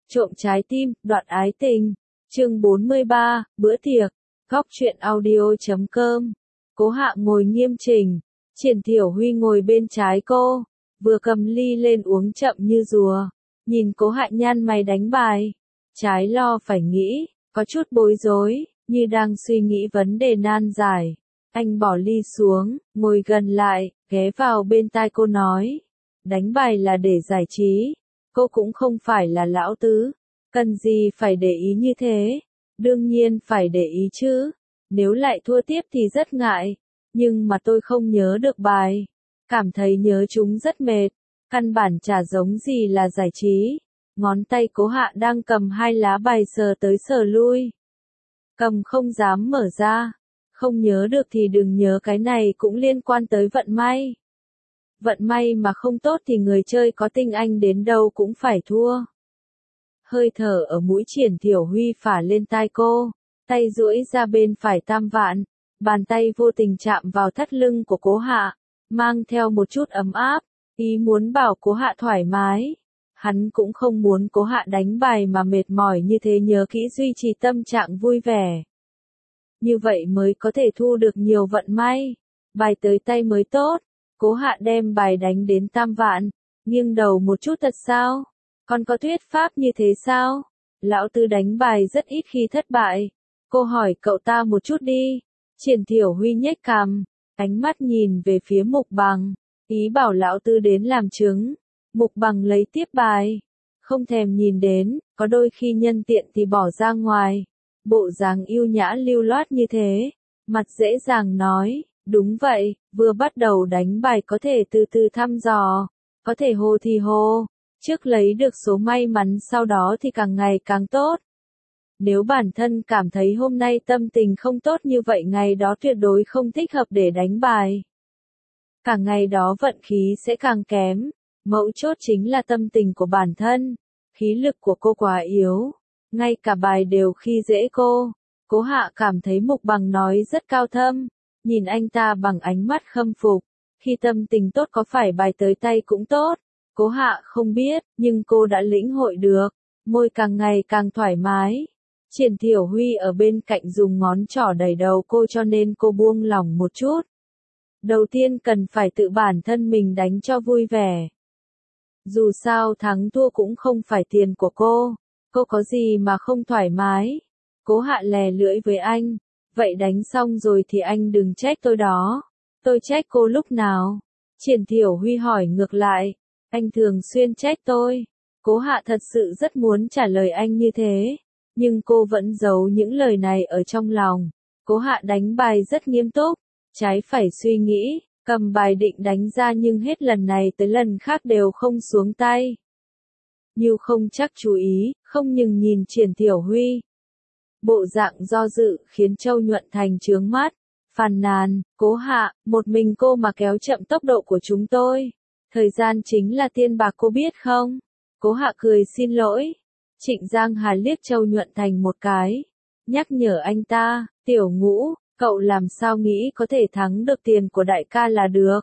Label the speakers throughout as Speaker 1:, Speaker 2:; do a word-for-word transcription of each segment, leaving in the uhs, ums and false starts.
Speaker 1: Trộm trái tim, đoạn ái tình. Chương bốn mươi ba, bữa tiệc. Góc truyện audio chấm com. Cố Hạ ngồi nghiêm chỉnh, Triển Thiểu Huy ngồi bên trái cô, vừa cầm ly lên uống chậm như rùa, nhìn Cố Hạ nhăn mày đánh bài, trái lo phải nghĩ, có chút bối rối, như đang suy nghĩ vấn đề nan giải. Anh bỏ ly xuống, ngồi gần lại, ghé vào bên tai cô nói, đánh bài là để giải trí, cô cũng không phải là lão tứ, cần gì phải để ý như thế, đương nhiên phải để ý chứ, nếu lại thua tiếp thì rất ngại, nhưng mà tôi không nhớ được bài, cảm thấy nhớ chúng rất mệt, căn bản chả giống gì là giải trí. Ngón tay Cố Hạ đang cầm hai lá bài sờ tới sờ lui, cầm không dám mở ra, không nhớ được thì đừng nhớ, cái này cũng liên quan tới vận may. Vận may mà không tốt thì người chơi có tinh anh đến đâu cũng phải thua. Hơi thở ở mũi Triển Thiểu Huy phả lên tai cô, tay duỗi ra bên phải tam vạn, bàn tay vô tình chạm vào thắt lưng của Cố Hạ, mang theo một chút ấm áp, ý muốn bảo Cố Hạ thoải mái. Hắn cũng không muốn Cố Hạ đánh bài mà mệt mỏi như thế, nhớ kỹ duy trì tâm trạng vui vẻ. Như vậy mới có thể thu được nhiều vận may, bài tới tay mới tốt. Cố Hạ đem bài đánh đến tam vạn, nghiêng đầu một chút, thật sao? Còn có thuyết pháp như thế sao? Lão Tư đánh bài rất ít khi thất bại. Cô hỏi cậu ta một chút đi. Triển Thiểu Huy nhếch cằm, ánh mắt nhìn về phía Mục Bằng, ý bảo Lão Tư đến làm chứng. Mục Bằng lấy tiếp bài, không thèm nhìn đến, có đôi khi nhân tiện thì bỏ ra ngoài. Bộ dáng yêu nhã lưu loát như thế, mặt dễ dàng nói, đúng vậy, vừa bắt đầu đánh bài có thể từ từ thăm dò, có thể hồ thì hồ, trước lấy được số may mắn, sau đó thì càng ngày càng tốt. Nếu bản thân cảm thấy hôm nay tâm tình không tốt như vậy, ngày đó tuyệt đối không thích hợp để đánh bài. Cả ngày đó vận khí sẽ càng kém, mấu chốt chính là tâm tình của bản thân, khí lực của cô quá yếu, ngay cả bài đều khi dễ cô. Cố Hạ cảm thấy Mục Bằng nói rất cao thâm, nhìn anh ta bằng ánh mắt khâm phục, khi tâm tình tốt có phải bài tới tay cũng tốt. Cố Hạ không biết, nhưng cô đã lĩnh hội được, môi càng ngày càng thoải mái. Triển Thiểu Huy ở bên cạnh dùng ngón trỏ đẩy đầu cô cho nên cô buông lỏng một chút. Đầu tiên cần phải tự bản thân mình đánh cho vui vẻ. Dù sao thắng thua cũng không phải tiền của cô, cô có gì mà không thoải mái. Cố Hạ lè lưỡi với anh, vậy đánh xong rồi thì anh đừng trách tôi đó. Tôi trách cô lúc nào? Triển Thiểu Huy hỏi ngược lại, anh thường xuyên trách tôi. Cố Hạ thật sự rất muốn trả lời anh như thế, nhưng cô vẫn giấu những lời này ở trong lòng. Cố Hạ đánh bài rất nghiêm túc, trái phải suy nghĩ, cầm bài định đánh ra nhưng hết lần này tới lần khác đều không xuống tay. Như không chắc chú ý, không nhưng nhìn Triển Thiểu Huy. Bộ dạng do dự khiến Châu Nhuận Thành trướng mắt, phàn nàn, Cố Hạ, một mình cô mà kéo chậm tốc độ của chúng tôi. Thời gian chính là tiền bạc, cô biết không? Cố Hạ cười xin lỗi. Trịnh Giang Hà liếc Châu Nhuận Thành một cái, nhắc nhở anh ta, Tiểu Ngũ, cậu làm sao nghĩ có thể thắng được tiền của đại ca là được.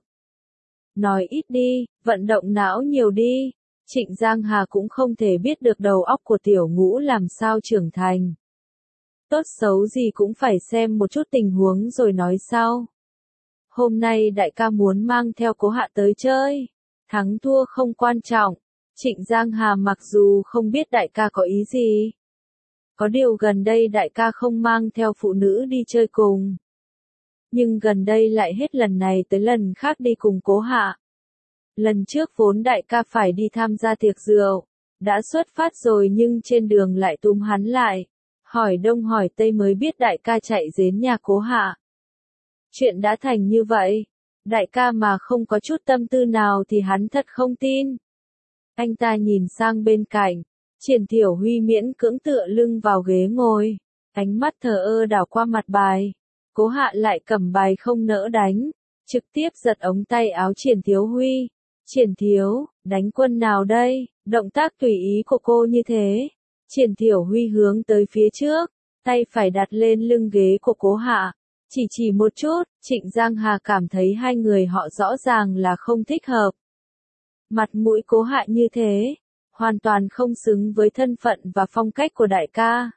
Speaker 1: Nói ít đi, vận động não nhiều đi. Trịnh Giang Hà cũng không thể biết được đầu óc của Tiểu Ngũ làm sao trưởng thành. Tốt xấu gì cũng phải xem một chút tình huống rồi nói sau. Hôm nay đại ca muốn mang theo Cố Hạ tới chơi, thắng thua không quan trọng. Trịnh Giang Hà mặc dù không biết đại ca có ý gì, có điều gần đây đại ca không mang theo phụ nữ đi chơi cùng, nhưng gần đây lại hết lần này tới lần khác đi cùng Cố Hạ. Lần trước vốn đại ca phải đi tham gia tiệc rượu, đã xuất phát rồi nhưng trên đường lại túm hắn lại, hỏi đông hỏi tây mới biết đại ca chạy đến nhà Cố Hạ. Chuyện đã thành như vậy, đại ca mà không có chút tâm tư nào thì hắn thật không tin. Anh ta nhìn sang bên cạnh, Triển Thiểu Huy miễn cưỡng tựa lưng vào ghế ngồi, ánh mắt thờ ơ đảo qua mặt bài. Cố Hạ lại cầm bài không nỡ đánh, trực tiếp giật ống tay áo Triển Thiểu Huy. Triển Thiếu, đánh quân nào đây? Động tác tùy ý của cô như thế. Triển Thiểu Huy hướng tới phía trước, tay phải đặt lên lưng ghế của Cố Hạ. Chỉ chỉ một chút, Trịnh Giang Hà cảm thấy hai người họ rõ ràng là không thích hợp. Mặt mũi Cố Hạ như thế, hoàn toàn không xứng với thân phận và phong cách của đại ca.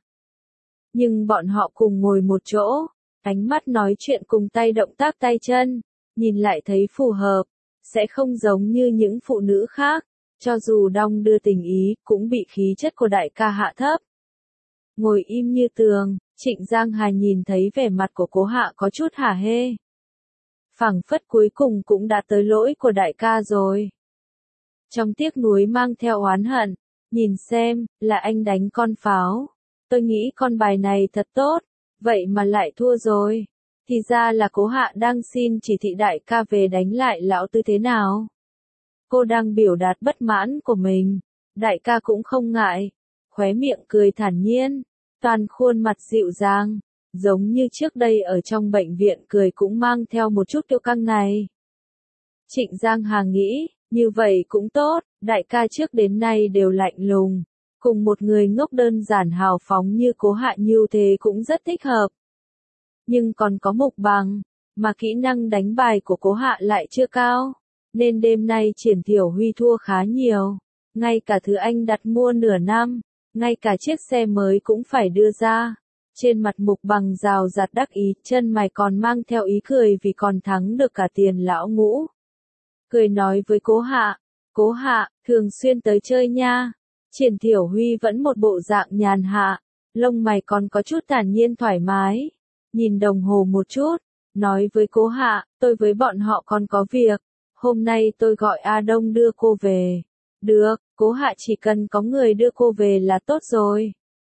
Speaker 1: Nhưng bọn họ cùng ngồi một chỗ, ánh mắt nói chuyện cùng tay động tác tay chân, nhìn lại thấy phù hợp, sẽ không giống như những phụ nữ khác, cho dù đong đưa tình ý cũng bị khí chất của đại ca hạ thấp. Ngồi im như tường, Trịnh Giang Hà nhìn thấy vẻ mặt của Cố Hạ có chút hả hê. Phảng phất cuối cùng cũng đã tới lỗi của đại ca rồi. Trong tiếc nuối mang theo oán hận, nhìn xem, là anh đánh con pháo. Tôi nghĩ con bài này thật tốt, vậy mà lại thua rồi. Thì ra là Cố Hạ đang xin chỉ thị đại ca về đánh lại lão tư thế nào. Cô đang biểu đạt bất mãn của mình, đại ca cũng không ngại, khóe miệng cười thản nhiên, toàn khuôn mặt dịu dàng, giống như trước đây ở trong bệnh viện cười cũng mang theo một chút kiêu căng này. Trịnh Giang Hà nghĩ, như vậy cũng tốt, đại ca trước đến nay đều lạnh lùng, cùng một người ngốc đơn giản hào phóng như Cố Hạ như thế cũng rất thích hợp. Nhưng còn có Mục Bằng, mà kỹ năng đánh bài của Cố Hạ lại chưa cao, nên đêm nay Triển Thiểu Huy thua khá nhiều, ngay cả thứ anh đặt mua nửa năm, ngay cả chiếc xe mới cũng phải đưa ra. Trên mặt Mục Bằng rào rạt đắc ý, chân mày còn mang theo ý cười vì còn thắng được cả tiền lão ngũ. Cười nói với Cố Hạ, Cố Hạ, thường xuyên tới chơi nha. Triển Thiểu Huy vẫn một bộ dạng nhàn hạ, lông mày còn có chút thản nhiên thoải mái. Nhìn đồng hồ một chút, nói với Cố Hạ, tôi với bọn họ còn có việc, hôm nay tôi gọi A Đông đưa cô về. Được, Cố Hạ chỉ cần có người đưa cô về là tốt rồi.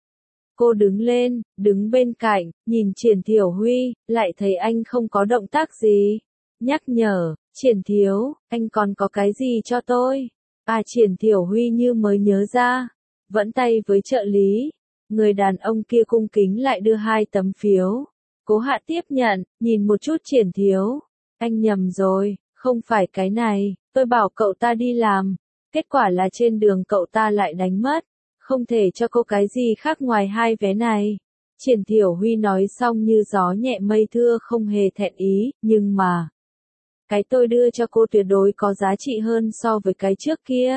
Speaker 1: Cô đứng lên, đứng bên cạnh, nhìn Triển Thiểu Huy, lại thấy anh không có động tác gì. Nhắc nhở, Triển Thiếu, anh còn có cái gì cho tôi? À Triển Thiểu Huy như mới nhớ ra, vẫn tay với trợ lý. Người đàn ông kia cung kính lại đưa hai tấm phiếu. Cố Hạ tiếp nhận, nhìn một chút Triển Thiếu. Anh nhầm rồi, không phải cái này, tôi bảo cậu ta đi làm. Kết quả là trên đường cậu ta lại đánh mất. Không thể cho cô cái gì khác ngoài hai vé này. Triển Thiểu Huy nói xong như gió nhẹ mây thưa không hề thẹn ý, nhưng mà cái tôi đưa cho cô tuyệt đối có giá trị hơn so với cái trước kia.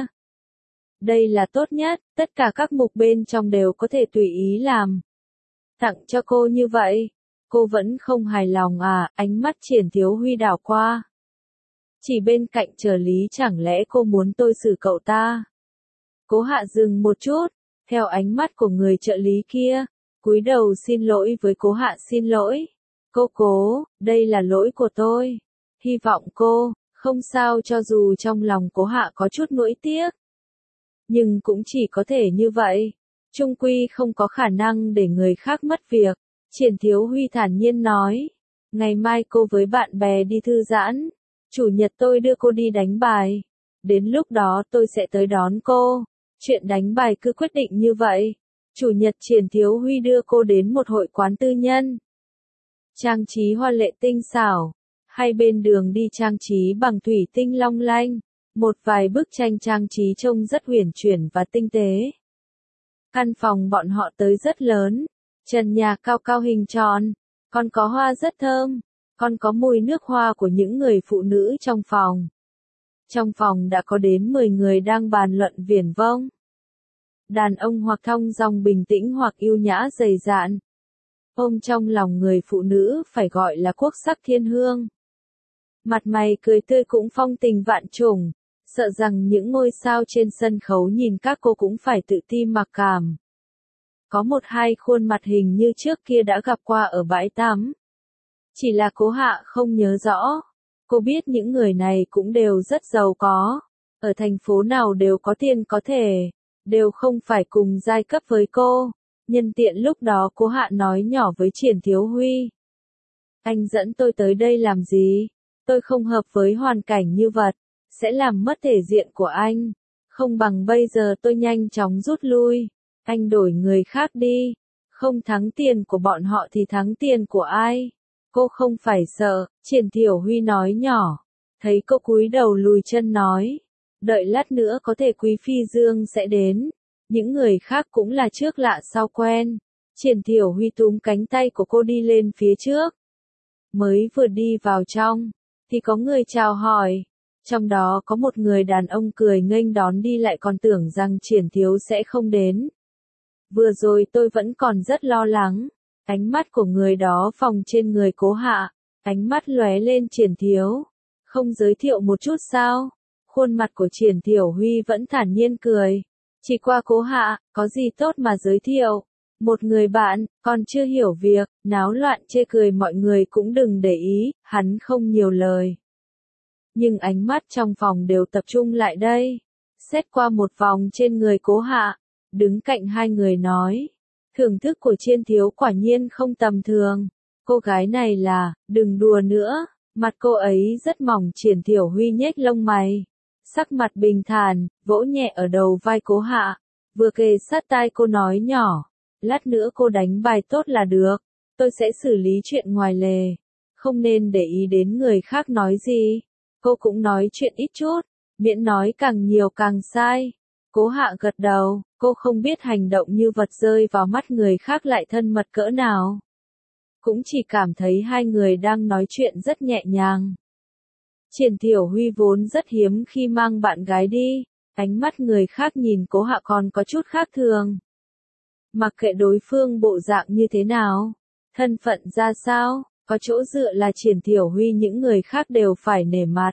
Speaker 1: Đây là tốt nhất, tất cả các mục bên trong đều có thể tùy ý làm. Tặng cho cô như vậy, cô vẫn không hài lòng à, ánh mắt Triển Thiếu Huy đảo qua. Chỉ bên cạnh trợ lý chẳng lẽ cô muốn tôi xử cậu ta? Cố Hạ dừng một chút, theo ánh mắt của người trợ lý kia, cúi đầu xin lỗi với Cố Hạ xin lỗi. Cô Cố, đây là lỗi của tôi. Hy vọng cô, không sao cho dù trong lòng Cố Hạ có chút nỗi tiếc. Nhưng cũng chỉ có thể như vậy. Trung quy không có khả năng để người khác mất việc. Triển Thiếu Huy thản nhiên nói. Ngày mai cô với bạn bè đi thư giãn. Chủ nhật tôi đưa cô đi đánh bài. Đến lúc đó tôi sẽ tới đón cô. Chuyện đánh bài cứ quyết định như vậy. Chủ nhật Triển Thiếu Huy đưa cô đến một hội quán tư nhân. Trang trí hoa lệ tinh xảo. Hai bên đường đi trang trí bằng thủy tinh long lanh. Một vài bức tranh trang trí trông rất huyền chuyển và tinh tế. Căn phòng bọn họ tới rất lớn. Trần nhà cao cao hình tròn. Còn có hoa rất thơm. Còn có mùi nước hoa của những người phụ nữ trong phòng. Trong phòng đã có đến mười người đang bàn luận viển vông. Đàn ông hoặc thong dong bình tĩnh hoặc yêu nhã dày dạn. Ôm trong lòng người phụ nữ phải gọi là quốc sắc thiên hương. Mặt mày cười tươi cũng phong tình vạn trùng, sợ rằng những ngôi sao trên sân khấu nhìn các cô cũng phải tự ti mặc cảm. Có một hai khuôn mặt hình như trước kia đã gặp qua ở bãi tắm. Chỉ là Cố Hạ không nhớ rõ. Cô biết những người này cũng đều rất giàu có. Ở thành phố nào đều có tiền có thể. Đều không phải cùng giai cấp với cô. Nhân tiện lúc đó Cố Hạ nói nhỏ với Triển Thiếu Huy. Anh dẫn tôi tới đây làm gì? Tôi không hợp với hoàn cảnh như vậy. Sẽ làm mất thể diện của anh. Không bằng bây giờ tôi nhanh chóng rút lui. Anh đổi người khác đi. Không thắng tiền của bọn họ thì thắng tiền của ai? Cô không phải sợ, Triển Thiểu Huy nói nhỏ. Thấy cô cúi đầu lùi chân nói. Đợi lát nữa có thể Quý Phi Dương sẽ đến. Những người khác cũng là trước lạ sau quen. Triển Thiểu Huy túm cánh tay của cô đi lên phía trước. Mới vừa đi vào trong, thì có người chào hỏi. Trong đó có một người đàn ông cười nghênh đón đi lại còn tưởng rằng Triển Thiếu sẽ không đến. Vừa rồi tôi vẫn còn rất lo lắng. Ánh mắt của người đó phóng trên người Cố Hạ, ánh mắt lóe lên Triển Thiếu. Không giới thiệu một chút sao? Khuôn mặt của Triển Thiểu Huy vẫn thản nhiên cười. Chỉ qua Cố Hạ, có gì tốt mà giới thiệu? Một người bạn, còn chưa hiểu việc, náo loạn chê cười mọi người cũng đừng để ý, hắn không nhiều lời. Nhưng ánh mắt trong phòng đều tập trung lại đây. Xét qua một vòng trên người Cố Hạ, đứng cạnh hai người nói. Thưởng thức của Triển Thiếu quả nhiên không tầm thường. Cô gái này là, đừng đùa nữa, mặt cô ấy rất mỏng. Triển Thiểu Huy nhếch lông mày. Sắc mặt bình thản, vỗ nhẹ ở đầu vai Cố Hạ, vừa kề sát tai cô nói nhỏ. Lát nữa cô đánh bài tốt là được, tôi sẽ xử lý chuyện ngoài lề. Không nên để ý đến người khác nói gì. Cô cũng nói chuyện ít chút, miễn nói càng nhiều càng sai. Cố Hạ gật đầu, cô không biết hành động như vật rơi vào mắt người khác lại thân mật cỡ nào. Cũng chỉ cảm thấy hai người đang nói chuyện rất nhẹ nhàng. Triển Thiểu Huy vốn rất hiếm khi mang bạn gái đi, ánh mắt người khác nhìn Cố Hạ còn có chút khác thường. Mặc kệ đối phương bộ dạng như thế nào, thân phận ra sao, có chỗ dựa là Triển Thiểu Huy những người khác đều phải nể mặt.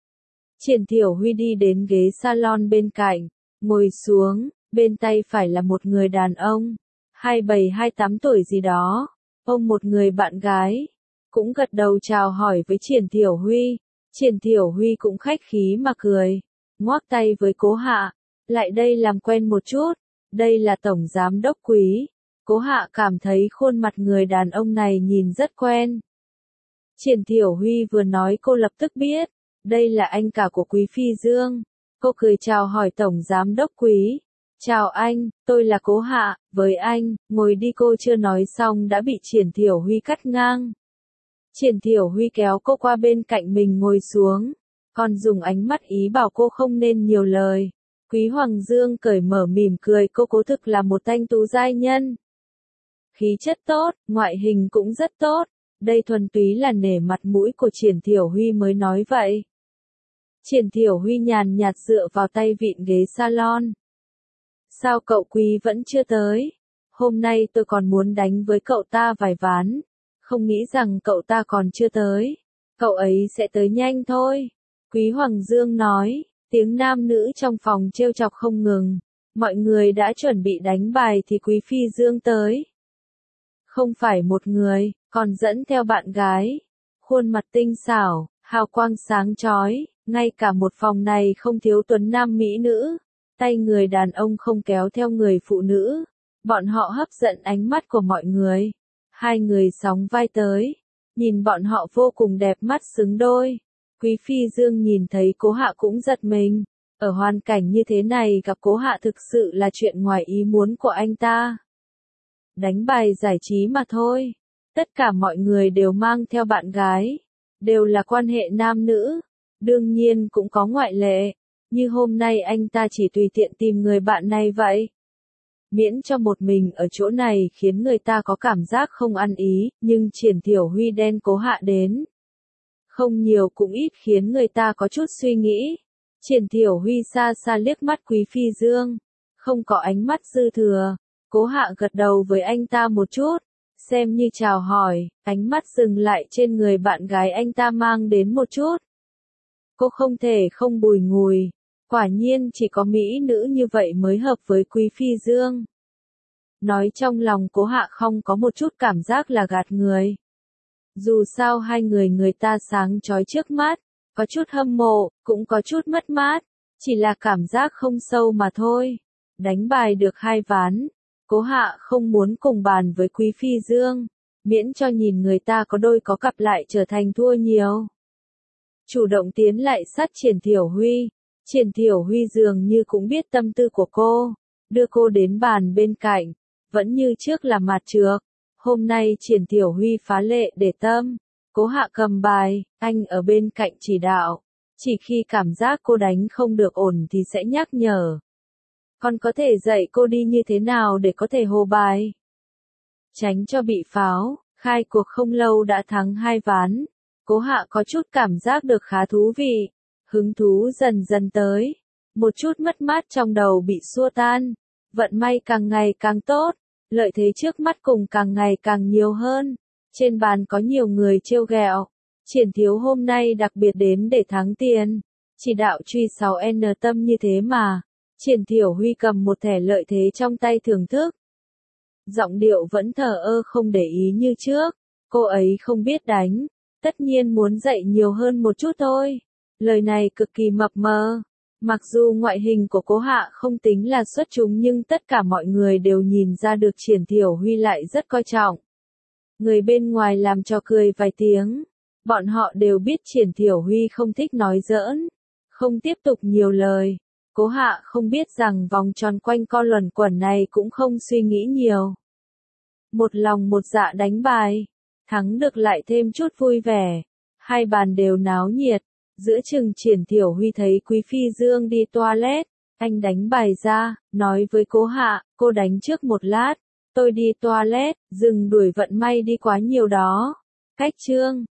Speaker 1: Triển Thiểu Huy đi đến ghế salon bên cạnh, ngồi xuống, bên tay phải là một người đàn ông, hai mươi bảy hai mươi tám tuổi gì đó, ôm một người bạn gái, cũng gật đầu chào hỏi với Triển Thiểu Huy. Triển Thiểu Huy cũng khách khí mà cười, ngoắc tay với Cố Hạ, lại đây làm quen một chút, đây là Tổng Giám Đốc Quý. Cố Hạ cảm thấy khuôn mặt người đàn ông này nhìn rất quen. Triển Thiểu Huy vừa nói cô lập tức biết, đây là anh cả của Quý Phi Dương. Cô cười chào hỏi Tổng Giám Đốc Quý. Chào anh, tôi là Cố Hạ, với anh, ngồi đi. Cô chưa nói xong đã bị Triển Thiểu Huy cắt ngang. Triển Thiểu Huy kéo cô qua bên cạnh mình ngồi xuống, còn dùng ánh mắt ý bảo cô không nên nhiều lời. Quý Hoàng Dương cởi mở mỉm cười, cô cố thực là một thanh tú giai nhân. Khí chất tốt, ngoại hình cũng rất tốt, đây thuần túy là nể mặt mũi của Triển Thiểu Huy mới nói vậy. Triển Thiểu Huy nhàn nhạt dựa vào tay vịn ghế salon. Sao cậu Quý vẫn chưa tới? Hôm nay tôi còn muốn đánh với cậu ta vài ván. Không nghĩ rằng cậu ta còn chưa tới. Cậu ấy sẽ tới nhanh thôi. Quý Hoàng Dương nói, tiếng nam nữ trong phòng trêu chọc không ngừng. Mọi người đã chuẩn bị đánh bài thì Quý Phi Dương tới. Không phải một người, còn dẫn theo bạn gái. Khuôn mặt tinh xảo, hào quang sáng chói, ngay cả một phòng này không thiếu tuấn nam mỹ nữ. Tay người đàn ông không kéo theo người phụ nữ. Bọn họ hấp dẫn ánh mắt của mọi người. Hai người sóng vai tới, nhìn bọn họ vô cùng đẹp mắt xứng đôi. Quý Phi Dương nhìn thấy Cố Hạ cũng giật mình. Ở hoàn cảnh như thế này gặp Cố Hạ thực sự là chuyện ngoài ý muốn của anh ta. Đánh bài giải trí mà thôi. Tất cả mọi người đều mang theo bạn gái. Đều là quan hệ nam nữ. Đương nhiên cũng có ngoại lệ. Như hôm nay anh ta chỉ tùy tiện tìm người bạn này vậy. Miễn cho một mình ở chỗ này khiến người ta có cảm giác không ăn ý, nhưng Triển Thiểu Huy đen Cố Hạ đến. Không nhiều cũng ít khiến người ta có chút suy nghĩ. Triển Thiểu Huy xa xa liếc mắt Quý Phi Dương. Không có ánh mắt dư thừa. Cố Hạ gật đầu với anh ta một chút. Xem như chào hỏi, ánh mắt dừng lại trên người bạn gái anh ta mang đến một chút. Cô không thể không bùi ngùi. Quả nhiên chỉ có mỹ nữ như vậy mới hợp với Quý Phi Dương. Nói trong lòng Cố Hạ không có một chút cảm giác là gạt người. Dù sao hai người người ta sáng chói trước mắt, có chút hâm mộ, cũng có chút mất mát, chỉ là cảm giác không sâu mà thôi. Đánh bài được hai ván, Cố Hạ không muốn cùng bàn với Quý Phi Dương, miễn cho nhìn người ta có đôi có cặp lại trở thành thua nhiều. Chủ động tiến lại sát Triển Thiểu Huy. Triển Thiểu Huy dường như cũng biết tâm tư của cô, đưa cô đến bàn bên cạnh, vẫn như trước là mặt trược. Hôm nay Triển Thiểu Huy phá lệ để tâm, Cố Hạ cầm bài, anh ở bên cạnh chỉ đạo, chỉ khi cảm giác cô đánh không được ổn thì sẽ nhắc nhở. Còn có thể dạy cô đi như thế nào để có thể hồ bài. Tránh cho bị pháo, khai cuộc không lâu đã thắng hai ván, Cố Hạ có chút cảm giác được khá thú vị. Hứng thú dần dần tới, một chút mất mát trong đầu bị xua tan, vận may càng ngày càng tốt, lợi thế trước mắt cùng càng ngày càng nhiều hơn. Trên bàn có nhiều người trêu ghẹo, Triển Thiếu hôm nay đặc biệt đến để thắng tiền, chỉ đạo truy sáu N tâm như thế mà. Triển Thiểu Huy cầm một thẻ lợi thế trong tay thưởng thức. Giọng điệu vẫn thờ ơ không để ý như trước, cô ấy không biết đánh, tất nhiên muốn dạy nhiều hơn một chút thôi. Lời này cực kỳ mập mờ. Mặc dù ngoại hình của Cố Hạ không tính là xuất chúng nhưng tất cả mọi người đều nhìn ra được Triển Thiểu Huy lại rất coi trọng. Người bên ngoài làm trò cười vài tiếng, bọn họ đều biết Triển Thiểu Huy không thích nói giỡn, không tiếp tục nhiều lời. Cố Hạ không biết rằng vòng tròn quanh co luẩn quẩn này cũng không suy nghĩ nhiều. Một lòng một dạ đánh bài, thắng được lại thêm chút vui vẻ, hai bàn đều náo nhiệt. Giữa chừng Triển Thiểu Huy thấy Quý Phi Dương đi toilet, anh đánh bài ra, nói với Cố Hạ, cô đánh trước một lát, tôi đi toilet, dừng đuổi vận may đi quá nhiều đó. Cách chương